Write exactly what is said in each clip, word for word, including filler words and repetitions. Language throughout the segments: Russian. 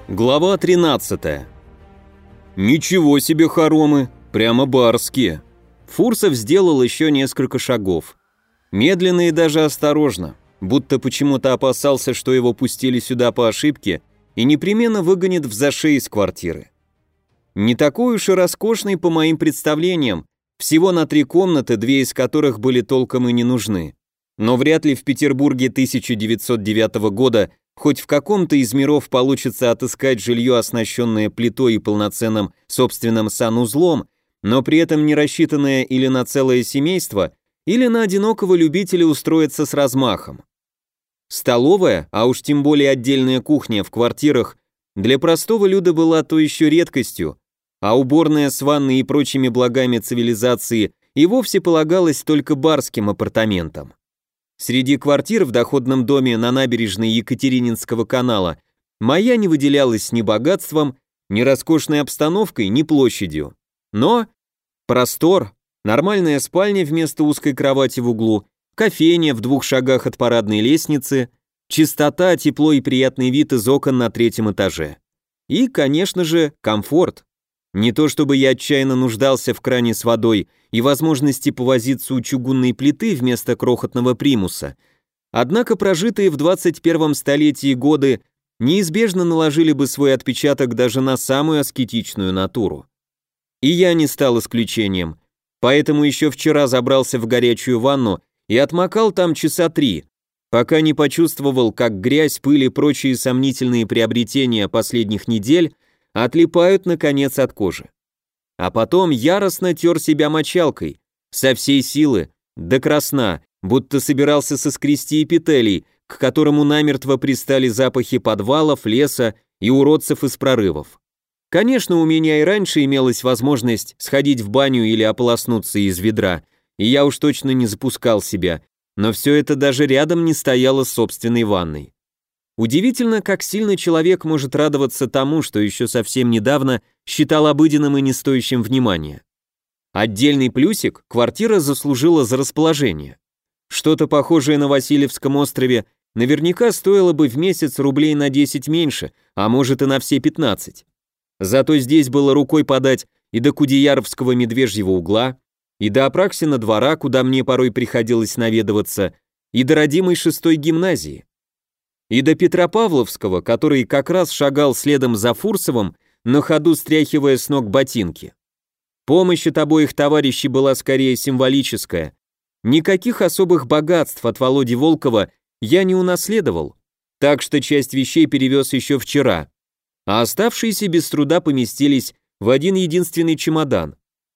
Глава тринадцатая. Ничего себе хоромы, прямо барские. Фурсов сделал еще несколько шагов. Медленно и даже осторожно, будто почему-то опасался, что его пустили сюда по ошибке и непременно выгонят в зашей из квартиры. Не такой уж и роскошный по моим представлениям, всего на три комнаты, две из которых были толком и не нужны. Но вряд ли в Петербурге тысяча девятьсот девятого года хоть в каком-то из миров получится отыскать жилье, оснащенное плитой и полноценным собственным санузлом, но при этом не рассчитанное или на целое семейство, или на одинокого любителя устроиться с размахом. Столовая, а уж тем более отдельная кухня в квартирах, для простого люда была то еще редкостью, а уборная с ванной и прочими благами цивилизации и вовсе полагалась только барским апартаментам. Среди квартир в доходном доме на набережной Екатерининского канала моя не выделялась ни богатством, ни роскошной обстановкой, ни площадью. Но простор, нормальная спальня вместо узкой кровати в углу, кофейня в двух шагах от парадной лестницы, чистота, тепло и приятный вид из окон на третьем этаже. И, конечно же, комфорт. Не то чтобы я отчаянно нуждался в кране с водой и возможности повозиться у чугунной плиты вместо крохотного примуса, однако прожитые в двадцать первом столетии годы неизбежно наложили бы свой отпечаток даже на самую аскетичную натуру. И я не стал исключением, поэтому еще вчера забрался в горячую ванну и отмокал там часа три, пока не почувствовал, как грязь, пыль и прочие сомнительные приобретения последних недель отлипают, наконец, от кожи. А потом яростно тер себя мочалкой, со всей силы, до красна, будто собирался соскрести эпителий, к которому намертво пристали запахи подвалов, леса и уродцев из прорывов. Конечно, у меня и раньше имелась возможность сходить в баню или ополоснуться из ведра, и я уж точно не запускал себя, но все это даже рядом не стояло с собственной ванной. Удивительно, как сильно человек может радоваться тому, что еще совсем недавно считал обыденным и не стоящим внимания. Отдельный плюсик квартира заслужила за расположение. Что-то похожее на Васильевском острове наверняка стоило бы в месяц рублей на десять меньше, а может и на все пятнадцать. Зато здесь было рукой подать и до Кудеяровского медвежьего угла, и до Апраксина двора, куда мне порой приходилось наведываться, и до родимой шестой гимназии. И до Петропавловского, который как раз шагал следом за Фурсовым, на ходу стряхивая с ног ботинки. Помощь от обоих товарищей была скорее символическая. Никаких особых богатств от Володи Волкова я не унаследовал, так что часть вещей перевез еще вчера, а оставшиеся без труда поместились в один единственный чемодан.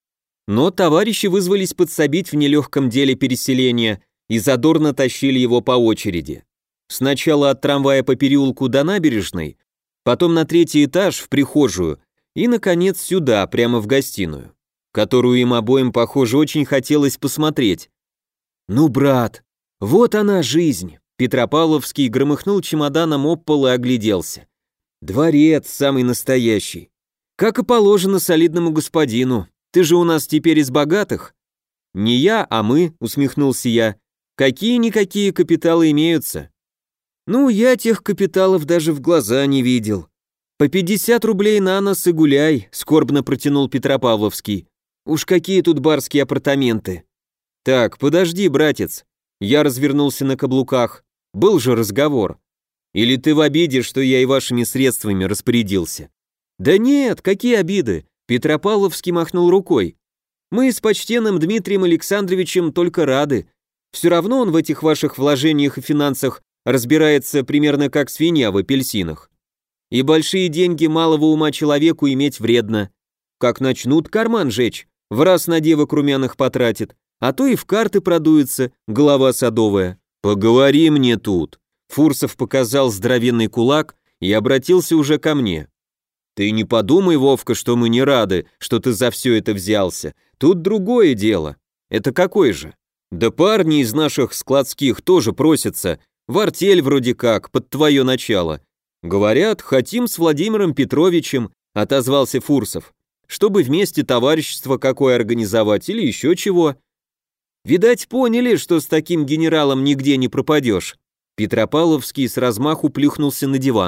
Но товарищи вызвались подсобить в нелегком деле переселения и задорно тащили его по очереди. Сначала от трамвая по переулку до набережной, потом на третий этаж в прихожую и, наконец, сюда, прямо в гостиную, которую им обоим, похоже, очень хотелось посмотреть. «Ну, брат, вот она жизнь!» Петропавловский громыхнул чемоданом об пол и огляделся. «Дворец самый настоящий. Как и положено солидному господину. Ты же у нас теперь из богатых?» «Не я, а мы», — усмехнулся я. «Какие-никакие капиталы имеются». «Ну, я тех капиталов даже в глаза не видел. По пятьдесят рублей на нос и гуляй», — скорбно протянул Петропавловский. «Уж какие тут барские апартаменты». «Так, подожди, братец». Я развернулся на каблуках. Был же разговор. «Или ты в обиде, что я и вашими средствами распорядился?» «Да нет, какие обиды?» Петропавловский махнул рукой. «Мы с почтенным Дмитрием Александровичем только рады. Все равно он в этих ваших вложениях и финансах разбирается примерно как свинья в апельсинах. И большие деньги малого ума человеку иметь вредно. Как начнут карман жечь, в раз на девок румяных потратит, а то и в карты продуется, голова садовая. Поговори мне тут». Фурсов показал здоровенный кулак и обратился уже ко мне. «Ты не подумай, Вовка, что мы не рады, что ты за все это взялся. Тут другое дело». «Это какое же?» «Да парни из наших складских тоже просятся, в артель вроде как, под твое начало. Говорят, хотим с Владимиром Петровичем», — отозвался Фурсов, «чтобы вместе товарищество какое организовать или еще чего». «Видать, поняли, что с таким генералом нигде не пропадешь». Петропавловский с размаху плюхнулся на диван.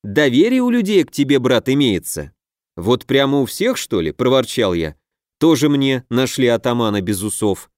Доверие у людей к тебе, брат, имеется. Вот прямо у всех, что ли, проворчал я. Тоже мне нашли атамана без усов.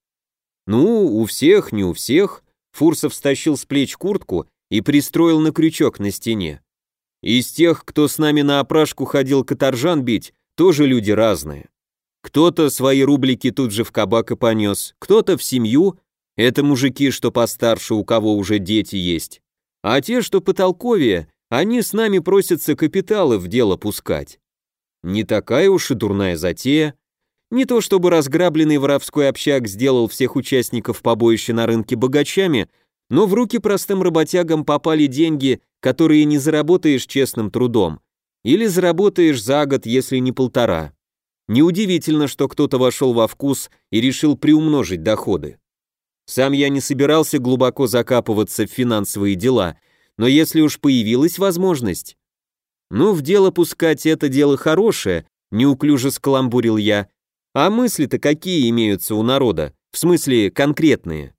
Ну, у всех, не у всех. Фурсов стащил с плеч куртку и пристроил на крючок на стене. Из тех, кто с нами на опрашку ходил каторжан бить, тоже люди разные. Кто-то свои рублики тут же в кабак и понес, кто-то в семью, это мужики, что постарше, у кого уже дети есть. А те, что потолковее, они с нами просятся капиталы в дело пускать. Не такая уж и дурная затея. Не то чтобы разграбленный воровской общак сделал всех участников побоища на рынке богачами, но в руки простым работягам попали деньги, которые не заработаешь честным трудом, или заработаешь за год, если не полтора. Неудивительно, что кто-то вошел во вкус и решил приумножить доходы. Сам я не собирался глубоко закапываться в финансовые дела, но если уж появилась возможность... Ну, в дело пускать это дело хорошее, неуклюже скаламбурил я. А мысли-то какие имеются у народа? В смысле, конкретные?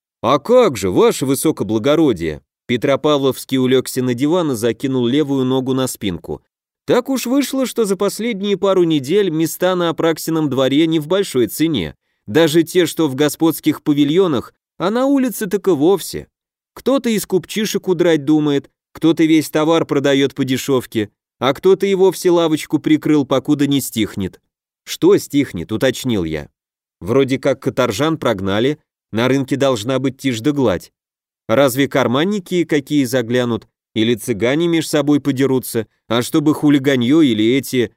А как же, ваше высокоблагородие? Петропавловский улегся на диван и закинул левую ногу на спинку. Так уж вышло, что за последние пару недель места на Апраксином дворе не в большой цене. Даже те, что в господских павильонах, а на улице так и вовсе. Кто-то из купчишек удрать думает, кто-то весь товар продает по дешевке, а кто-то и вовсе лавочку прикрыл, покуда не стихнет. Что стихнет, уточнил я. Вроде как каторжан прогнали, на рынке должна быть тишь да гладь. Разве карманники какие заглянут, или цыгане меж собой подерутся, а чтобы хулиганье или эти...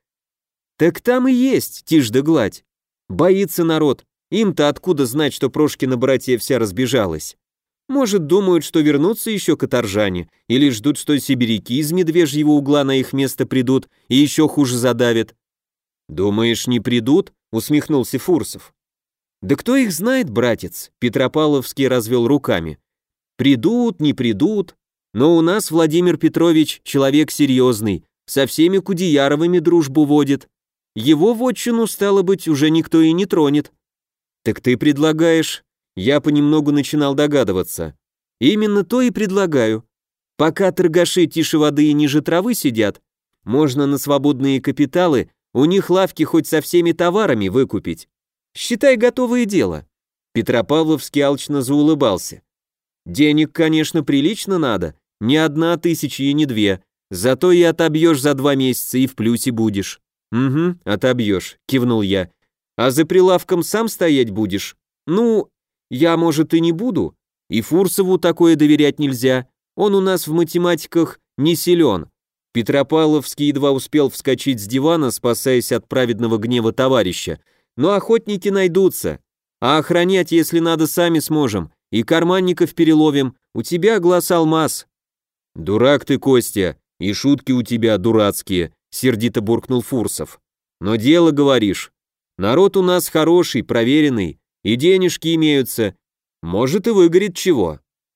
Так там и есть тишь да гладь. Боится народ. Им-то откуда знать, что Прошкина братья вся разбежалась? Может, думают, что вернутся еще каторжане, или ждут, что сибиряки из медвежьего угла на их место придут и еще хуже задавят. «Думаешь, не придут?» — усмехнулся Фурсов. «Да кто их знает, братец?» — Петропавловский развел руками. «Придут, не придут, но у нас Владимир Петрович человек серьезный, со всеми Кудеяровыми дружбу водит. Его вотчину, стало быть, уже никто и не тронет». «Так ты предлагаешь?» Я понемногу начинал догадываться. «Именно то и предлагаю. Пока торгаши тише воды и ниже травы сидят, можно на свободные капиталы у них лавки хоть со всеми товарами выкупить. Считай, готовое дело». Петропавловский алчно заулыбался. «Денег, конечно, прилично надо, не одна тысяча и не две, зато и отобьешь за два месяца и в плюсе будешь». «Угу, отобьешь», — кивнул я. «А за прилавком сам стоять будешь?» «Ну, я, может, и не буду. И Фурсову такое доверять нельзя, он у нас в математиках не силен». Петропавловский едва успел вскочить с дивана, спасаясь от праведного гнева товарища. «Но охотники найдутся, а охранять, если надо, сами сможем, и карманников переловим, у тебя глаз алмаз». «Дурак ты, Костя, и шутки у тебя дурацкие», — сердито буркнул Фурсов. «Но дело, говоришь, народ у нас хороший, проверенный, и денежки имеются, может и выгорит чего».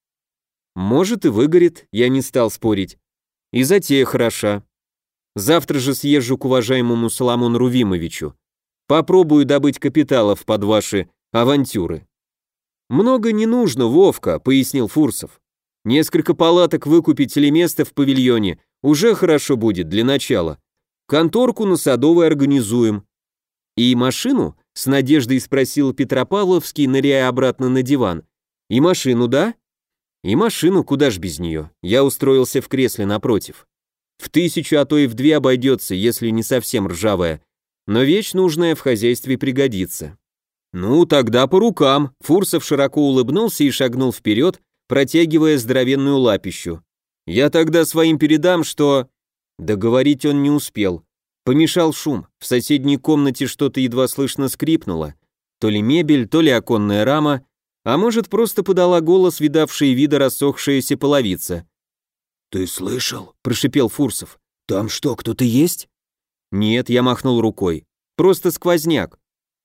«Может и выгорит», — я не стал спорить. «И затея хороша. Завтра же съезжу к уважаемому Соломону Рувимовичу. Попробую добыть капиталов под ваши авантюры». «Много не нужно, Вовка», — пояснил Фурсов. «Несколько палаток выкупить или место в павильоне уже хорошо будет для начала. Конторку на Садовой организуем». «И машину?» — с надеждой спросил Петропавловский, ныряя обратно на диван. «И машину, да?» «И машину, куда ж без нее?» Я устроился в кресле напротив. «В тысячу, а то и в две обойдется, если не совсем ржавая. Но вещь нужная в хозяйстве пригодится». «Ну, тогда по рукам», — Фурсов широко улыбнулся и шагнул вперед, протягивая здоровенную лапищу. «Я тогда своим передам, что...» Договорить он не успел. Помешал шум, в соседней комнате что-то едва слышно скрипнуло. То ли мебель, то ли оконная рама, а может, просто подала голос видавшая вида рассохшаяся половица. «Ты слышал?» — прошипел Фурсов. «Там что, кто-то есть?» «Нет», — я махнул рукой. «Просто сквозняк».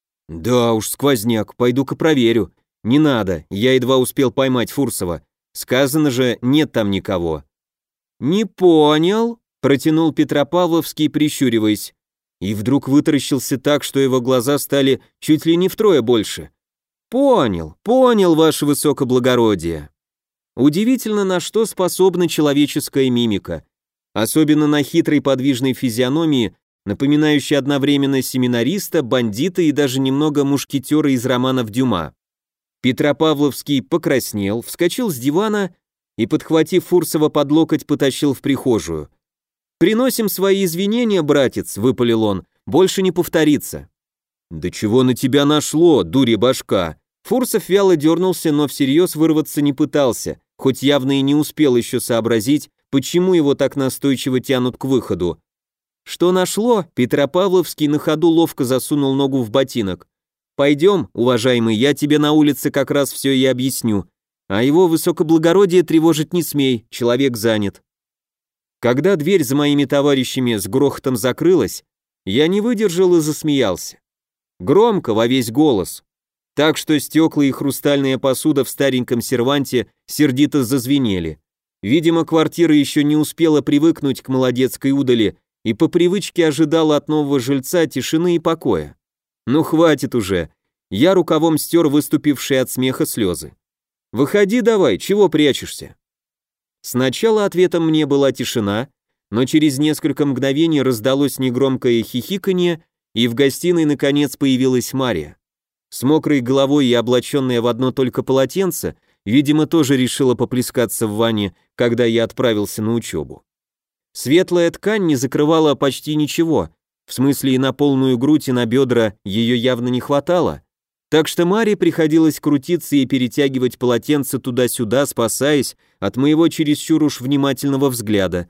«Да уж, сквозняк, пойду-ка проверю». «Не надо, я едва успел поймать Фурсова. Сказано же, нет там никого». «Не понял», — протянул Петропавловский, прищуриваясь. И вдруг вытаращился так, что его глаза стали чуть ли не втрое больше. «Понял, понял, ваше высокоблагородие». Удивительно, на что способна человеческая мимика. особенно на хитрой подвижной физиономии, напоминающей одновременно семинариста, бандита и даже немного мушкетера из романов Дюма. Петропавловский покраснел, вскочил с дивана и, подхватив Фурсова под локоть, потащил в прихожую. «Приносим свои извинения, братец», — выпалил он, — «больше не повторится». «Да чего на тебя нашло, дури башка?» Фурсов вяло дернулся, но всерьез вырваться не пытался, хоть явно и не успел еще сообразить, почему его так настойчиво тянут к выходу. Что нашло, Петропавловский на ходу ловко засунул ногу в ботинок. «Пойдем, уважаемый, я тебе на улице как раз все и объясню. А его высокоблагородие тревожить не смей, человек занят». Когда дверь за моими товарищами с грохотом закрылась, я не выдержал и засмеялся. Громко, во весь голос. Так что стекла и хрустальная посуда в стареньком серванте сердито зазвенели. Видимо, квартира еще не успела привыкнуть к молодецкой удали и по привычке ожидала от нового жильца тишины и покоя. Ну хватит уже. Я рукавом стер выступившие от смеха слезы. «Выходи давай, чего прячешься?» Сначала ответом мне была тишина, но через несколько мгновений раздалось негромкое хихиканье, и в гостиной наконец появилась Мария. С мокрой головой и облаченная в одно только полотенце, видимо, тоже решила поплескаться в ванне, когда я отправился на учебу. Светлая ткань не закрывала почти ничего, в смысле и на полную грудь, и на бедра ее явно не хватало, так что Маре приходилось крутиться и перетягивать полотенце туда-сюда, спасаясь от моего чересчур уж внимательного взгляда.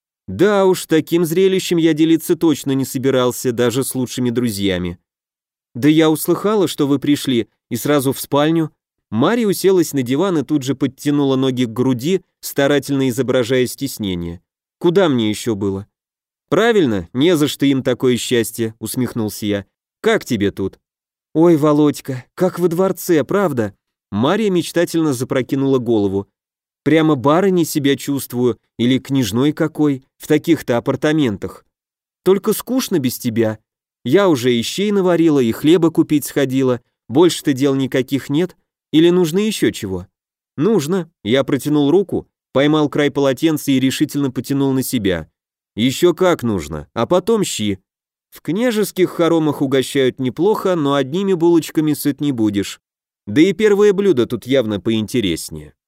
Да уж, таким зрелищем я делиться точно не собирался, даже с лучшими друзьями. «Да я услыхала, что вы пришли, и сразу в спальню». Мария уселась на диван и тут же подтянула ноги к груди, старательно изображая стеснение. «Куда мне еще было?» «Правильно, не за что им такое счастье», — усмехнулся я. «Как тебе тут?» «Ой, Володька, как во дворце, правда?» Мария мечтательно запрокинула голову. «Прямо барыней себя чувствую, или княжной какой, в таких-то апартаментах. Только скучно без тебя. Я уже и щей наварила, и хлеба купить сходила. Больше-то дел никаких нет? Или нужно еще чего?» «Нужно». Я протянул руку, поймал край полотенца и решительно потянул на себя. «Еще как нужно, а потом щи. В княжеских хоромах угощают неплохо, но одними булочками сыт не будешь. Да и первое блюдо тут явно поинтереснее».